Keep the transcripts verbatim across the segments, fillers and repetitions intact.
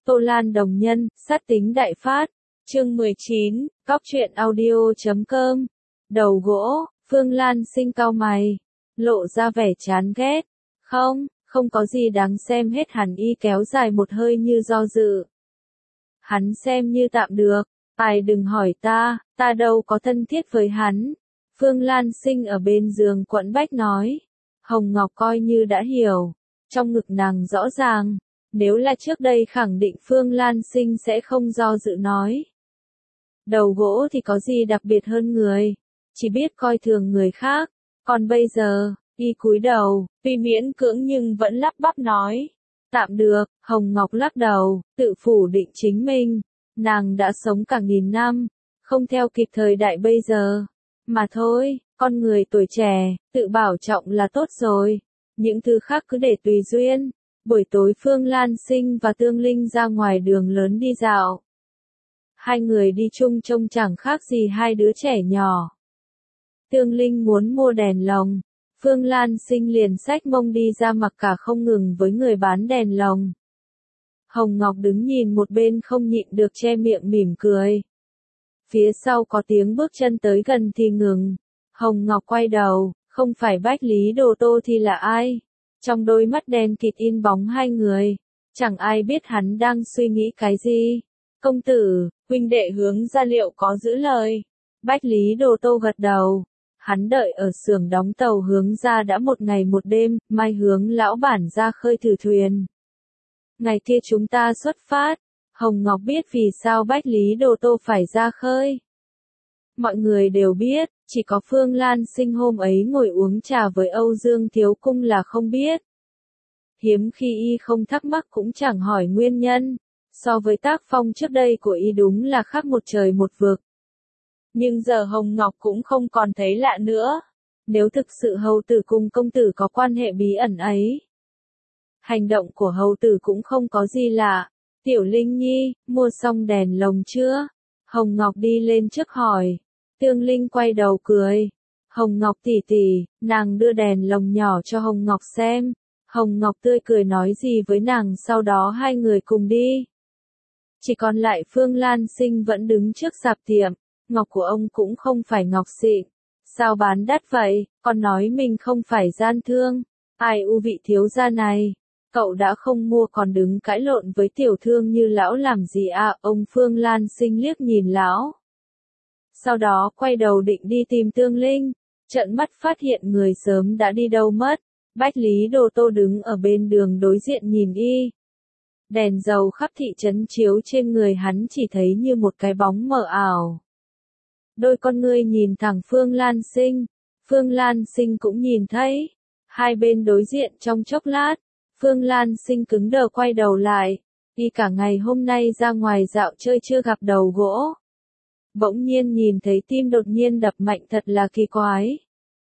Tô Lan đồng nhân, sát tính đại phát. Chương mười chín, cóc truyện audio chấm com. Đầu gỗ, Phương Lan Sinh cau mày, lộ ra vẻ chán ghét. Không, không có gì đáng xem hết, hẳn y kéo dài một hơi như do dự. Hắn xem như tạm được, ai đừng hỏi ta, ta đâu có thân thiết với hắn. Phương Lan Sinh ở bên giường quẫn bách nói. Hồng Ngọc coi như đã hiểu, trong ngực nàng rõ ràng, nếu là trước đây khẳng định Phương Lan Sinh sẽ không do dự nói. Đầu gỗ thì có gì đặc biệt hơn người, chỉ biết coi thường người khác, còn bây giờ, y cúi đầu, tuy miễn cưỡng nhưng vẫn lắp bắp nói. Tạm được, Hồng Ngọc lắc đầu, tự phủ định chính mình, nàng đã sống cả nghìn năm, không theo kịp thời đại bây giờ. Mà thôi, con người tuổi trẻ, tự bảo trọng là tốt rồi, những thứ khác cứ để tùy duyên. Buổi tối Phương Lan Sinh và Tương Linh ra ngoài đường lớn đi dạo. Hai người đi chung trông chẳng khác gì hai đứa trẻ nhỏ. Tương Linh muốn mua đèn lồng, Phương Lan Sinh liền xách mông đi ra mặc cả không ngừng với người bán đèn lồng. Hồng Ngọc đứng nhìn một bên không nhịn được che miệng mỉm cười. Phía sau có tiếng bước chân tới gần thì ngừng. Hồng Ngọc quay đầu, không phải Bách Lý Đồ Tô thì là ai? Trong đôi mắt đen kịt in bóng hai người, chẳng ai biết hắn đang suy nghĩ cái gì. Công tử, huynh đệ Hướng Gia liệu có giữ lời. Bách Lý Đồ Tô gật đầu. Hắn đợi ở xưởng đóng tàu Hướng Gia đã một ngày một đêm, mai hướng lão bản ra khơi thử thuyền. Ngày kia chúng ta xuất phát. Hồng Ngọc biết vì sao Bách Lý Đồ Tô phải ra khơi. Mọi người đều biết, chỉ có Phương Lan Sinh hôm ấy ngồi uống trà với Âu Dương Thiếu Cung là không biết. Hiếm khi y không thắc mắc cũng chẳng hỏi nguyên nhân, so với tác phong trước đây của y đúng là khác một trời một vực. Nhưng giờ Hồng Ngọc cũng không còn thấy lạ nữa, nếu thực sự hầu tử cùng công tử có quan hệ bí ẩn ấy. Hành động của hầu tử cũng không có gì lạ. Tiểu Linh Nhi, mua xong đèn lồng chưa? Hồng Ngọc đi lên trước hỏi. Tương Linh quay đầu cười. Hồng Ngọc tỷ tỷ, nàng đưa đèn lồng nhỏ cho Hồng Ngọc xem. Hồng Ngọc tươi cười nói gì với nàng, sau đó hai người cùng đi. Chỉ còn lại Phương Lan Sinh vẫn đứng trước sạp tiệm. Ngọc của ông cũng không phải ngọc xịn. Sao bán đắt vậy? Còn nói mình không phải gian thương. Ai u vị thiếu gia này. Cậu đã không mua còn đứng cãi lộn với tiểu thương như lão làm gì à? Ông Phương Lan Sinh liếc nhìn lão. Sau đó quay đầu định đi tìm Tương Linh. Trợn mắt phát hiện người sớm đã đi đâu mất. Bách Lý Đồ Tô đứng ở bên đường đối diện nhìn y. Đèn dầu khắp thị trấn chiếu trên người hắn chỉ thấy như một cái bóng mờ ảo. Đôi con ngươi nhìn thẳng Phương Lan Sinh. Phương Lan Sinh cũng nhìn thấy. Hai bên đối diện trong chốc lát. Phương Lan Sinh cứng đờ quay đầu lại, y cả ngày hôm nay ra ngoài dạo chơi chưa gặp đầu gỗ. Bỗng nhiên nhìn thấy tim đột nhiên đập mạnh, thật là kỳ quái.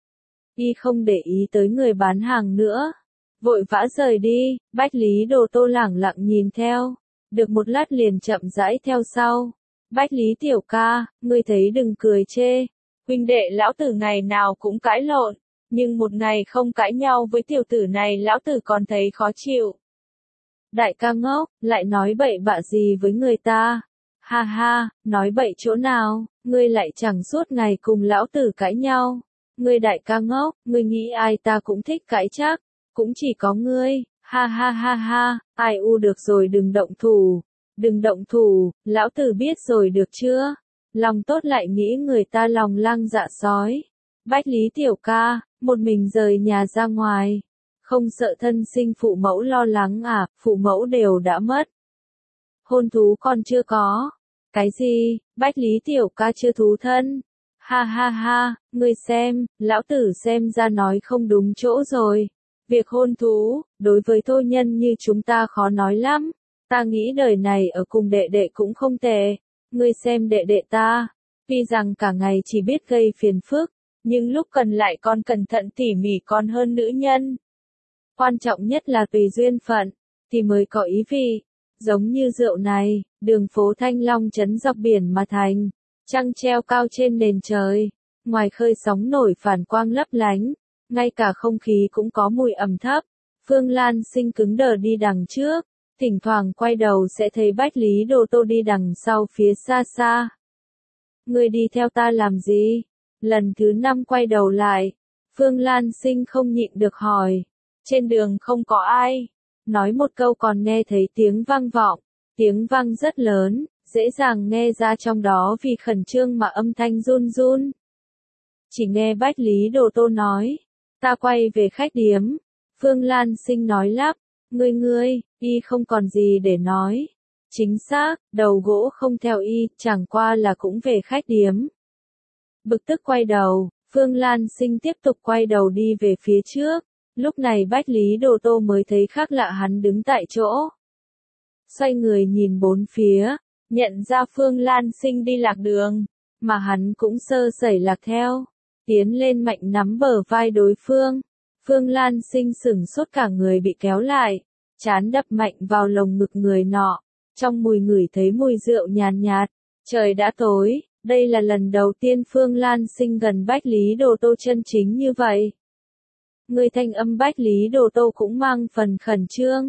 Y không để ý tới người bán hàng nữa, vội vã rời đi. Bách Lý Đồ Tô lẳng lặng nhìn theo, được một lát liền chậm rãi theo sau. Bách Lý tiểu ca, ngươi thấy đừng cười chê, huynh đệ lão tử ngày nào cũng cãi lộn. Nhưng một ngày không cãi nhau với tiểu tử này lão tử còn thấy khó chịu. Đại ca ngốc, lại nói bậy bạ gì với người ta? Ha ha, nói bậy chỗ nào, ngươi lại chẳng suốt ngày cùng lão tử cãi nhau. Ngươi đại ca ngốc, ngươi nghĩ ai ta cũng thích cãi chắc, cũng chỉ có ngươi, ha ha ha ha, ai u được rồi đừng động thủ, đừng động thủ, lão tử biết rồi được chưa? Lòng tốt lại nghĩ người ta lòng lang dạ sói. Bách Lý tiểu ca, một mình rời nhà ra ngoài, không sợ thân sinh phụ mẫu lo lắng à? Phụ mẫu đều đã mất, hôn thú còn chưa có. Cái gì? Bách Lý tiểu ca chưa thú thân? Ha ha ha, ngươi xem, lão tử xem ra nói không đúng chỗ rồi. Việc hôn thú, đối với thô nhân như chúng ta khó nói lắm. Ta nghĩ đời này ở cùng đệ đệ cũng không tệ. Ngươi xem đệ đệ ta, tuy rằng cả ngày chỉ biết gây phiền phức, nhưng lúc cần lại còn cẩn thận tỉ mỉ còn hơn nữ nhân. Quan trọng nhất là tùy duyên phận, thì mới có ý vị. Giống như rượu này, đường phố Thanh Long trấn dọc biển mà thành, trăng treo cao trên nền trời, ngoài khơi sóng nổi phản quang lấp lánh, ngay cả không khí cũng có mùi ẩm thấp. Phương Lan Sinh cứng đờ đi đằng trước, thỉnh thoảng quay đầu sẽ thấy Bách Lý Đồ Tô đi đằng sau phía xa xa. Ngươi đi theo ta làm gì? Lần thứ năm quay đầu lại, Phương Lan Sinh không nhịn được hỏi. Trên đường không có ai. Nói một câu còn nghe thấy tiếng vang vọng. Tiếng vang rất lớn, dễ dàng nghe ra trong đó vì khẩn trương mà âm thanh run run. Chỉ nghe Bách Lý Đồ Tô nói. Ta quay về khách điếm. Phương Lan Sinh nói lắp. Ngươi ngươi, y không còn gì để nói. Chính xác, đầu gỗ không theo y, chẳng qua là cũng về khách điếm. Bực tức quay đầu, Phương Lan Sinh tiếp tục quay đầu đi về phía trước. Lúc này Bách Lý Đồ Tô mới thấy khác lạ, hắn đứng tại chỗ. Xoay người nhìn bốn phía, nhận ra Phương Lan Sinh đi lạc đường, mà hắn cũng sơ sẩy lạc theo. Tiến lên mạnh nắm bờ vai đối phương. Phương Lan Sinh sửng sốt, cả người bị kéo lại, trán đập mạnh vào lồng ngực người nọ. Trong mùi ngửi thấy mùi rượu nhàn nhạt, trời đã tối, đây là lần đầu tiên Phương Lan Sinh gần Bách Lý Đồ Tô chân chính như vậy. Người thanh âm Bách Lý Đồ Tô cũng mang phần khẩn trương.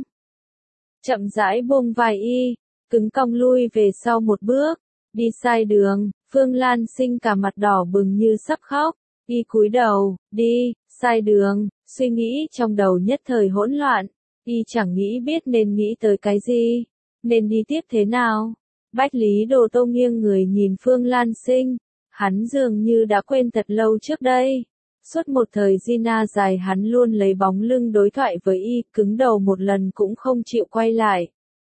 Chậm rãi buông vai y, cứng cong lui về sau một bước, đi sai đường, Phương Lan Sinh cả mặt đỏ bừng như sắp khóc, y cúi đầu, đi, sai đường, suy nghĩ trong đầu nhất thời hỗn loạn, y chẳng nghĩ biết nên nghĩ tới cái gì. Nên đi tiếp thế nào? Bách Lý Đồ Tô nghiêng người nhìn Phương Lan Sinh. Hắn dường như đã quên thật lâu trước đây. Suốt một thời Gina dài hắn luôn lấy bóng lưng đối thoại với y, cứng đầu một lần cũng không chịu quay lại.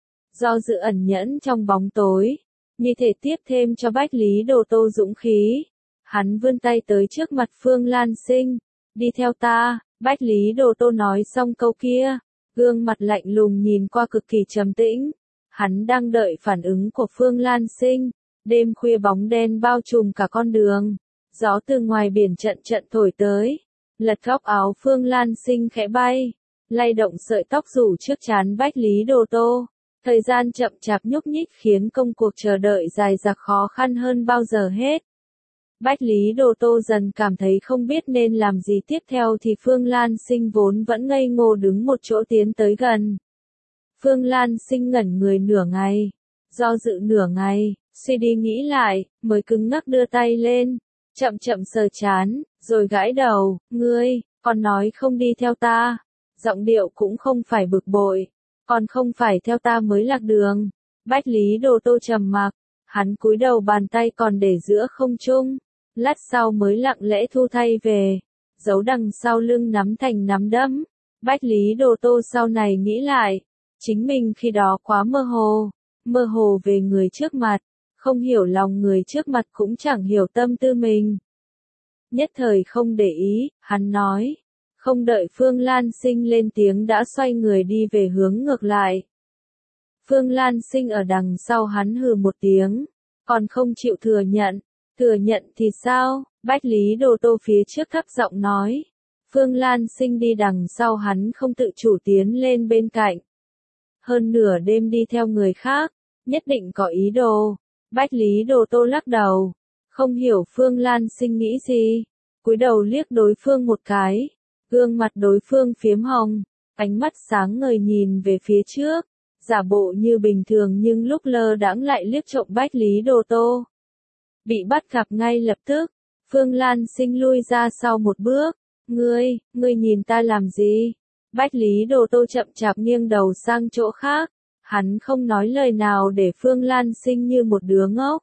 Do dự ẩn nhẫn trong bóng tối, như thể tiếp thêm cho Bách Lý Đồ Tô dũng khí. Hắn vươn tay tới trước mặt Phương Lan Sinh. Đi theo ta, Bách Lý Đồ Tô nói xong câu kia. Gương mặt lạnh lùng nhìn qua cực kỳ trầm tĩnh. Hắn đang đợi phản ứng của Phương Lan Sinh. Đêm khuya bóng đen bao trùm cả con đường. Gió từ ngoài biển trận trận thổi tới. Lật góc áo Phương Lan Sinh khẽ bay. Lay động sợi tóc rủ trước trán Bách Lý Đồ Tô. Thời gian chậm chạp nhúc nhích khiến công cuộc chờ đợi dài dặc khó khăn hơn bao giờ hết. Bách Lý Đồ Tô dần cảm thấy không biết nên làm gì tiếp theo thì Phương Lan Sinh vốn vẫn ngây ngô đứng một chỗ tiến tới gần. Phương Lan Sinh ngẩn người nửa ngày, do dự nửa ngày, suy đi nghĩ lại, mới cứng ngắc đưa tay lên, chậm chậm sờ chán, rồi gãi đầu, ngươi, còn nói không đi theo ta, giọng điệu cũng không phải bực bội, còn không phải theo ta mới lạc đường. Bách Lý Đồ Tô trầm mặc, hắn cúi đầu bàn tay còn để giữa không trung, lát sau mới lặng lẽ thu tay về, giấu đằng sau lưng nắm thành nắm đấm. Bách Lý Đồ Tô sau này nghĩ lại, chính mình khi đó quá mơ hồ, mơ hồ về người trước mặt, không hiểu lòng người trước mặt cũng chẳng hiểu tâm tư mình. Nhất thời không để ý, hắn nói, không đợi Phương Lan Sinh lên tiếng đã xoay người đi về hướng ngược lại. Phương Lan Sinh ở đằng sau hắn hừ một tiếng, còn không chịu thừa nhận, thừa nhận thì sao? Bách Lý Đồ Tô phía trước thấp giọng nói. Phương Lan Sinh đi đằng sau hắn không tự chủ tiến lên bên cạnh. Hơn nửa đêm đi theo người khác, nhất định có ý đồ. Bách Lý Đồ Tô lắc đầu, không hiểu Phương Lan Sinh nghĩ gì, cúi đầu liếc đối phương một cái, gương mặt đối phương phiếm hồng, ánh mắt sáng ngời nhìn về phía trước, giả bộ như bình thường nhưng lúc lơ đãng lại liếc trộm Bách Lý Đồ Tô. Bị bắt gặp ngay lập tức, Phương Lan Sinh lui ra sau một bước, ngươi, ngươi nhìn ta làm gì? Bách Lý Đồ Tô chậm chạp nghiêng đầu sang chỗ khác, hắn không nói lời nào để Phương Lan Sinh như một đứa ngốc.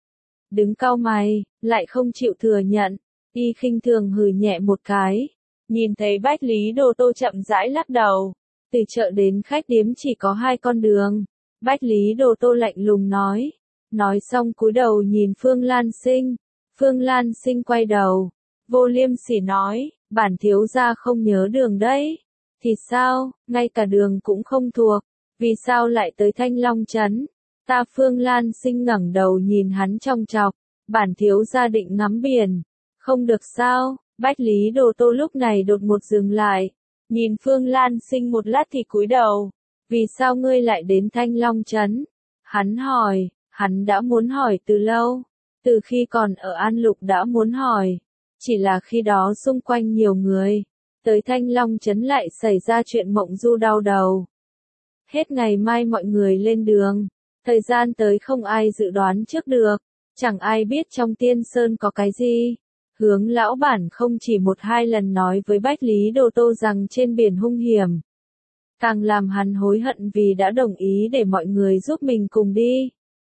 Đứng cau mày, lại không chịu thừa nhận, y khinh thường hừ nhẹ một cái, nhìn thấy Bách Lý Đồ Tô chậm rãi lắc đầu, từ chợ đến khách điếm chỉ có hai con đường. Bách Lý Đồ Tô lạnh lùng nói, nói xong cúi đầu nhìn Phương Lan Sinh, Phương Lan Sinh quay đầu, vô liêm sỉ nói, bản thiếu gia không nhớ đường đấy. Thì sao, ngay cả đường cũng không thuộc, vì sao lại tới Thanh Long Trấn? Ta Phương Lan Sinh ngẩng đầu nhìn hắn trong chọc, bản thiếu gia định ngắm biển, không được sao? Bách Lý Đồ Tô lúc này đột ngột dừng lại, nhìn Phương Lan Sinh một lát thì cúi đầu, vì sao ngươi lại đến Thanh Long Trấn? Hắn hỏi, hắn đã muốn hỏi từ lâu, từ khi còn ở An Lục đã muốn hỏi, chỉ là khi đó xung quanh nhiều người. Tới Thanh Long Trấn lại xảy ra chuyện mộng du đau đầu. Hết ngày mai mọi người lên đường. Thời gian tới không ai dự đoán trước được. Chẳng ai biết trong Tiên Sơn có cái gì. Hướng lão bản không chỉ một hai lần nói với Bách Lý Đồ Tô rằng trên biển hung hiểm. Càng làm hắn hối hận vì đã đồng ý để mọi người giúp mình cùng đi.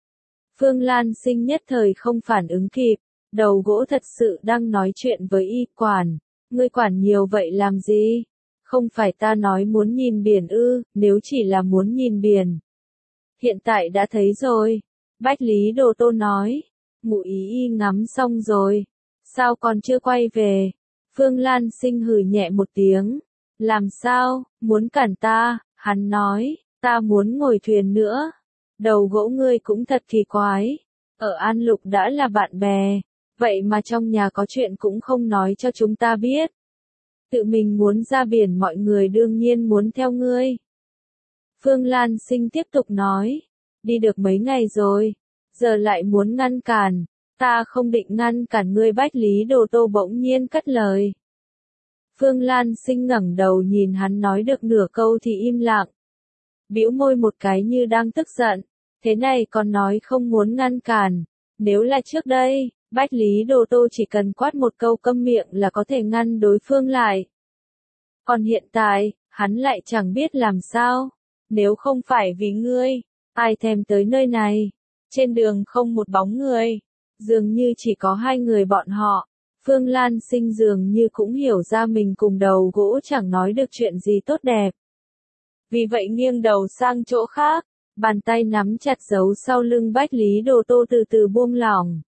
Phương Lan Sinh nhất thời không phản ứng kịp. Đầu gỗ thật sự đang nói chuyện với y quản. Ngươi quản nhiều vậy làm gì? Không phải ta nói muốn nhìn biển ư, nếu chỉ là muốn nhìn biển. Hiện tại đã thấy rồi. Bách Lý Đồ Tô nói. Ngụ ý y ngắm xong rồi. Sao còn chưa quay về? Phương Lan Sinh hừ nhẹ một tiếng. Làm sao, muốn cản ta? Hắn nói, ta muốn ngồi thuyền nữa. Đầu gỗ ngươi cũng thật kỳ quái. Ở An Lục đã là bạn bè. Vậy mà trong nhà có chuyện cũng không nói cho chúng ta biết. Tự mình muốn ra biển mọi người đương nhiên muốn theo ngươi. Phương Lan Sinh tiếp tục nói. Đi được mấy ngày rồi. Giờ lại muốn ngăn cản. Ta không định ngăn cản ngươi. Bách Lý Đồ Tô bỗng nhiên cất lời. Phương Lan Sinh ngẩng đầu nhìn hắn nói được nửa câu thì im lặng. Bĩu môi một cái như đang tức giận. Thế này còn nói không muốn ngăn cản. Nếu là trước đây, Bách Lý Đồ Tô chỉ cần quát một câu câm miệng là có thể ngăn đối phương lại. Còn hiện tại, hắn lại chẳng biết làm sao. Nếu không phải vì ngươi, ai thèm tới nơi này. Trên đường không một bóng người. Dường như chỉ có hai người bọn họ. Phương Lan Sinh dường như cũng hiểu ra mình cùng đầu gỗ chẳng nói được chuyện gì tốt đẹp. Vì vậy nghiêng đầu sang chỗ khác. Bàn tay nắm chặt giấu sau lưng Bách Lý Đồ Tô từ từ buông lỏng.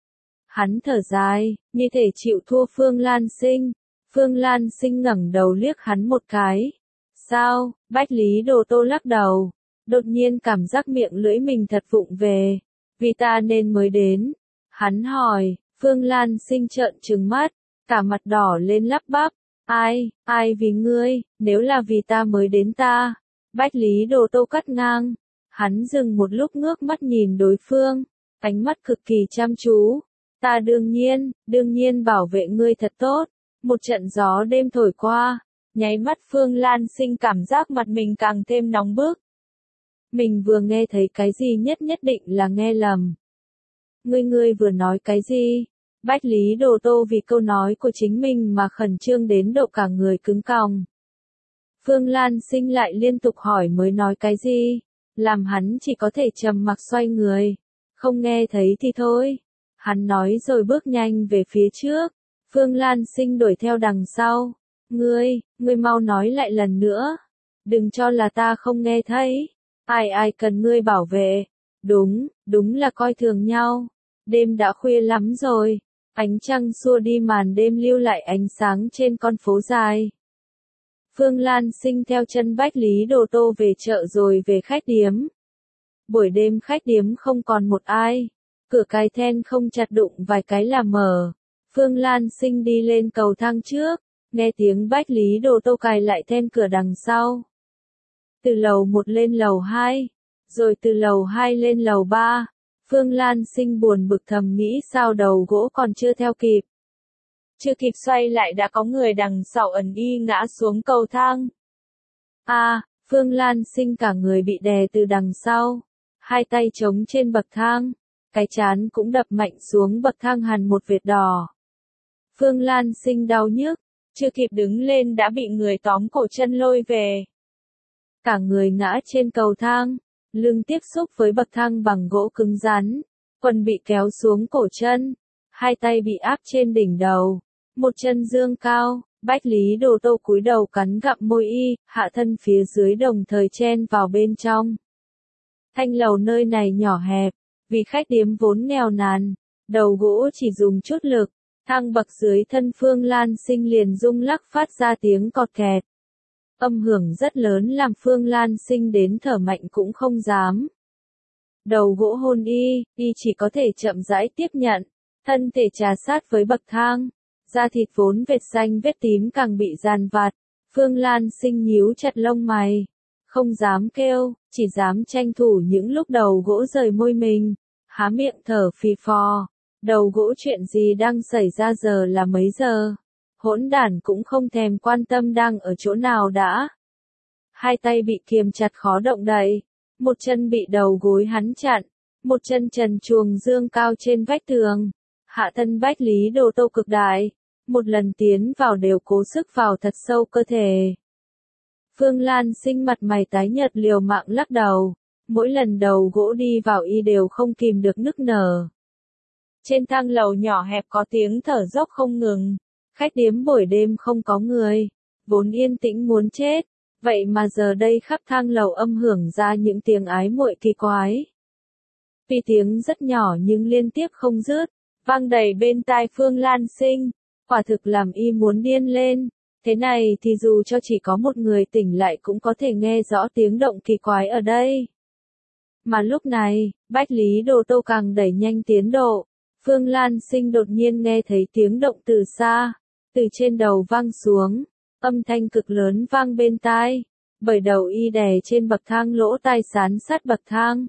Hắn thở dài, như thể chịu thua Phương Lan Sinh. Phương Lan Sinh ngẩng đầu liếc hắn một cái. Sao? Bách Lý Đồ Tô lắc đầu. Đột nhiên cảm giác miệng lưỡi mình thật vụng về. Vì ta nên mới đến. Hắn hỏi, Phương Lan Sinh trợn trừng mắt, cả mặt đỏ lên lắp bắp. Ai, ai vì ngươi, nếu là vì ta mới đến ta. Bách Lý Đồ Tô cắt ngang. Hắn dừng một lúc ngước mắt nhìn đối phương, ánh mắt cực kỳ chăm chú. Ta đương nhiên, đương nhiên bảo vệ ngươi thật tốt. Một trận gió đêm thổi qua, nháy mắt Phương Lan Sinh cảm giác mặt mình càng thêm nóng bức. Mình vừa nghe thấy cái gì nhất nhất định là nghe lầm. Ngươi ngươi vừa nói cái gì? Bách Lý Đồ Tô vì câu nói của chính mình mà khẩn trương đến độ cả người cứng còng. Phương Lan Sinh lại liên tục hỏi mới nói cái gì, làm hắn chỉ có thể trầm mặc xoay người. Không nghe thấy thì thôi. Hắn nói rồi bước nhanh về phía trước. Phương Lan Sinh đuổi theo đằng sau. Ngươi, ngươi mau nói lại lần nữa. Đừng cho là ta không nghe thấy. Ai ai cần ngươi bảo vệ. Đúng, đúng là coi thường nhau. Đêm đã khuya lắm rồi. Ánh trăng xua đi màn đêm lưu lại ánh sáng trên con phố dài. Phương Lan Sinh theo chân Bách Lý Đồ Tô về chợ rồi về khách điếm. Buổi đêm khách điếm không còn một ai. Cửa cái then không chặt đụng vài cái là mở. Phương Lan Sinh đi lên cầu thang trước. Nghe tiếng Bách Lý Đồ Tô cài lại then cửa đằng sau. Từ lầu một lên lầu hai. Rồi từ lầu hai lên lầu ba. Phương Lan Sinh buồn bực thầm nghĩ sao đầu gỗ còn chưa theo kịp. Chưa kịp xoay lại đã có người đằng sau ẩn y ngã xuống cầu thang. A, à, Phương Lan Sinh cả người bị đè từ đằng sau. Hai tay chống trên bậc thang. Cái trán cũng đập mạnh xuống bậc thang hằn một vệt đỏ. Phương Lan Sinh đau nhức. Chưa kịp đứng lên đã bị người tóm cổ chân lôi về. Cả người ngã trên cầu thang. Lưng tiếp xúc với bậc thang bằng gỗ cứng rắn. Quần bị kéo xuống cổ chân. Hai tay bị áp trên đỉnh đầu. Một chân dương cao. Bách Lý Đồ Tô cúi đầu cắn gặm môi y. Hạ thân phía dưới đồng thời chen vào bên trong. Thanh lầu nơi này nhỏ hẹp. Vì khách điếm vốn nghèo nàn. Đầu gỗ chỉ dùng chút lực. Thang bậc dưới thân Phương Lan Sinh liền rung lắc phát ra tiếng cọt kẹt. Âm hưởng rất lớn làm Phương Lan Sinh đến thở mạnh cũng không dám. Đầu gỗ hôn y, y chỉ có thể chậm rãi tiếp nhận. Thân thể trà sát với bậc thang. Da thịt vốn vệt xanh vết tím càng bị dàn vặt. Phương Lan Sinh nhíu chặt lông mày. Không dám kêu, chỉ dám tranh thủ những lúc đầu gỗ rời môi mình. Há miệng thở phì phò. Đầu gỗ chuyện gì đang xảy ra giờ là mấy giờ? Hỗn đản cũng không thèm quan tâm đang ở chỗ nào đã. hai tay bị kiềm chặt khó động đậy, một chân bị đầu gối hắn chặn, một chân trần truồng dương cao trên vách tường. Hạ thân Bách Lý Đồ Tô cực đại, một lần tiến vào đều cố sức vào thật sâu cơ thể. Phương Lan Sinh mặt mày tái nhợt liều mạng lắc đầu, mỗi lần đầu gỗ đi vào y đều không kìm được nức nở. Trên thang lầu nhỏ hẹp có tiếng thở dốc không ngừng, khách điếm buổi đêm không có người, vốn yên tĩnh muốn chết, vậy mà giờ đây khắp thang lầu âm hưởng ra những tiếng ái muội kỳ quái. Tuy tiếng rất nhỏ nhưng liên tiếp không dứt, vang đầy bên tai Phương Lan Sinh, quả thực làm y muốn điên lên. Thế này thì dù cho chỉ có một người tỉnh lại cũng có thể nghe rõ tiếng động kỳ quái ở đây. Mà lúc này, Bách Lý Đồ Tô càng đẩy nhanh tiến độ, Phương Lan Sinh đột nhiên nghe thấy tiếng động từ xa, từ trên đầu vang xuống, âm thanh cực lớn vang bên tai, bởi đầu y đè trên bậc thang lỗ tai sán sát bậc thang.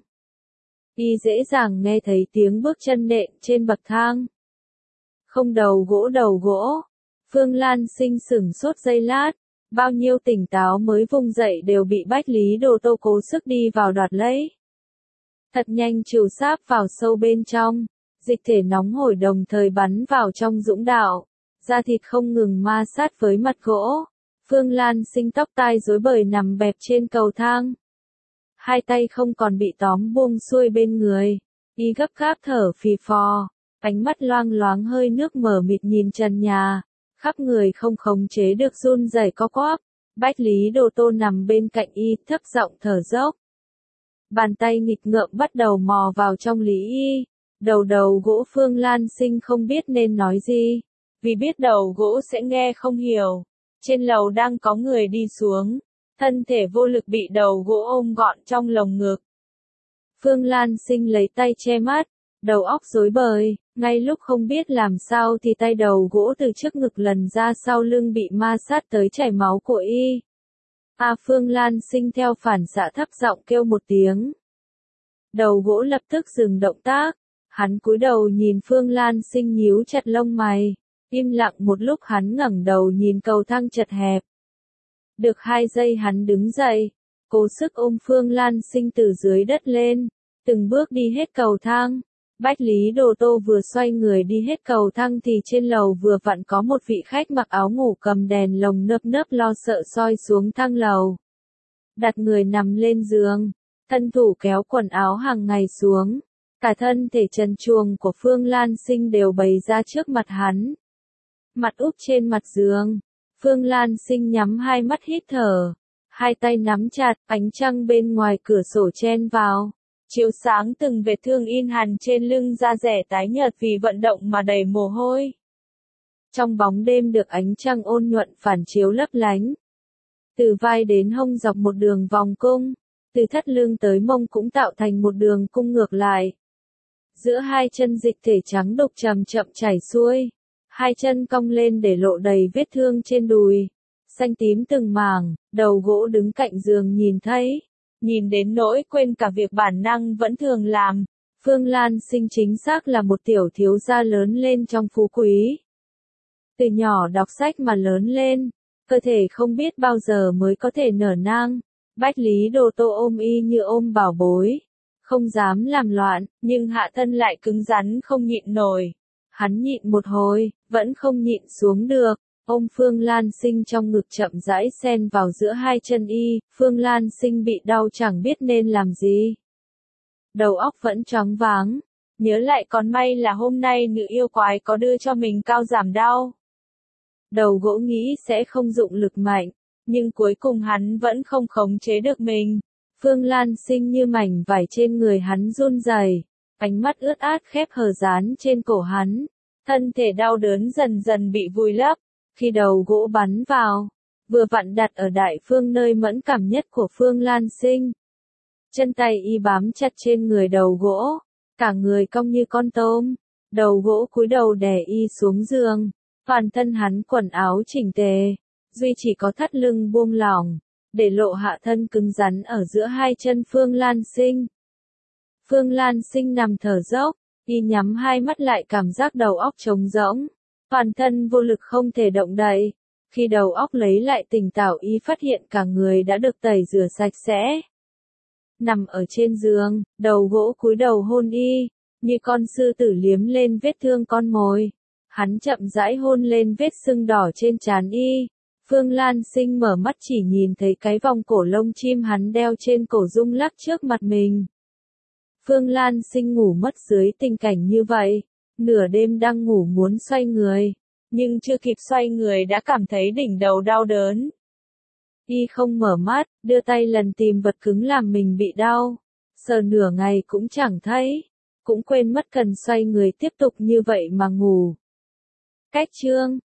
Y dễ dàng nghe thấy tiếng bước chân nện trên bậc thang. Không đầu gỗ đầu gỗ. Phương Lan Sinh sửng sốt giây lát, bao nhiêu tỉnh táo mới vùng dậy đều bị Bách Lý Đồ Tô cố sức đi vào đoạt lấy. Thật nhanh trừ sáp vào sâu bên trong, dịch thể nóng hổi đồng thời bắn vào trong dũng đạo, da thịt không ngừng ma sát với mặt gỗ. Phương Lan Sinh tóc tai rối bời nằm bẹp trên cầu thang. Hai tay không còn bị tóm buông xuôi bên người, y gấp gáp thở phì phò, ánh mắt loang loáng hơi nước mờ mịt nhìn trần nhà. Khắp người không khống chế được run rẩy co quắp. Bách Lý Đồ Tô nằm bên cạnh y, thấp giọng thở dốc. Bàn tay nghịch ngợm bắt đầu mò vào trong lý y. Đầu đầu gỗ Phương Lan Sinh không biết nên nói gì, vì biết đầu gỗ sẽ nghe không hiểu. Trên lầu đang có người đi xuống, thân thể vô lực bị đầu gỗ ôm gọn trong lồng ngực. Phương Lan Sinh lấy tay che mắt, đầu óc rối bời, ngay lúc không biết làm sao thì tay đầu gỗ từ trước ngực lần ra sau lưng bị ma sát tới chảy máu của y. À Phương Lan Sinh theo phản xạ thấp giọng kêu một tiếng. Đầu gỗ lập tức dừng động tác, hắn cúi đầu nhìn Phương Lan Sinh nhíu chặt lông mày, im lặng một lúc hắn ngẩng đầu nhìn cầu thang chật hẹp. Được hai giây hắn đứng dậy, cố sức ôm Phương Lan Sinh từ dưới đất lên, từng bước đi hết cầu thang. Bách Lý Đồ Tô vừa xoay người đi hết cầu thang thì trên lầu vừa vặn có một vị khách mặc áo ngủ cầm đèn lồng nơp nớp lo sợ soi xuống thang lầu. Đặt người nằm lên giường, thân thủ kéo quần áo hàng ngày xuống, cả thân thể trần truồng của Phương Lan Sinh đều bày ra trước mặt hắn. Mặt úp trên mặt giường, Phương Lan Sinh nhắm hai mắt hít thở, hai tay nắm chặt, ánh trăng bên ngoài cửa sổ chen vào, chiếu sáng từng vết thương in hằn trên lưng da rẻ tái nhợt vì vận động mà đầy mồ hôi. Trong bóng đêm được ánh trăng ôn nhuận phản chiếu lấp lánh. Từ vai đến hông dọc một đường vòng cung, từ thắt lưng tới mông cũng tạo thành một đường cung ngược lại. Giữa hai chân dịch thể trắng đục chậm chậm chảy xuôi, hai chân cong lên để lộ đầy vết thương trên đùi, xanh tím từng mảng. Đầu gỗ đứng cạnh giường nhìn thấy, nhìn đến nỗi quên cả việc bản năng vẫn thường làm. Phương Lan Sinh chính xác là một tiểu thiếu gia lớn lên trong phú quý. Từ nhỏ đọc sách mà lớn lên, cơ thể không biết bao giờ mới có thể nở nang. Bách Lý Đồ Tô ôm y như ôm bảo bối, không dám làm loạn, nhưng hạ thân lại cứng rắn không nhịn nổi. Hắn nhịn một hồi, vẫn không nhịn xuống được, ôm Phương Lan Sinh trong ngực chậm rãi xen vào giữa hai chân y. Phương Lan Sinh bị đau chẳng biết nên làm gì. Đầu óc vẫn choáng váng, nhớ lại còn may là hôm nay nữ yêu quái có đưa cho mình cao giảm đau. Đầu gỗ nghĩ sẽ không dụng lực mạnh, nhưng cuối cùng hắn vẫn không khống chế được mình. Phương Lan Sinh như mảnh vải trên người hắn run rẩy, ánh mắt ướt át khép hờ dán trên cổ hắn, thân thể đau đớn dần dần bị vùi lấp. Khi đầu gỗ bắn vào, vừa vặn đặt ở đại phương nơi mẫn cảm nhất của Phương Lan Sinh. Chân tay y bám chặt trên người đầu gỗ, cả người cong như con tôm, đầu gỗ cúi đầu đè y xuống giường, toàn thân hắn quần áo chỉnh tề, duy chỉ có thắt lưng buông lỏng, để lộ hạ thân cứng rắn ở giữa hai chân Phương Lan Sinh. Phương Lan Sinh nằm thở dốc, y nhắm hai mắt lại cảm giác đầu óc trống rỗng, toàn thân vô lực không thể động đậy. Khi đầu óc lấy lại tỉnh táo y phát hiện cả người đã được tẩy rửa sạch sẽ. Nằm ở trên giường, đầu gỗ cúi đầu hôn y, như con sư tử liếm lên vết thương con mồi. Hắn chậm rãi hôn lên vết sưng đỏ trên trán y. Phương Lan Sinh mở mắt chỉ nhìn thấy cái vòng cổ lông chim hắn đeo trên cổ rung lắc trước mặt mình. Phương Lan Sinh ngủ mất dưới tình cảnh như vậy. Nửa đêm đang ngủ muốn xoay người. Nhưng chưa kịp xoay người đã cảm thấy đỉnh đầu đau đớn. Y không mở mắt, đưa tay lần tìm vật cứng làm mình bị đau. Sờ nửa ngày cũng chẳng thấy. Cũng quên mất cần xoay người tiếp tục như vậy mà ngủ. Cách chương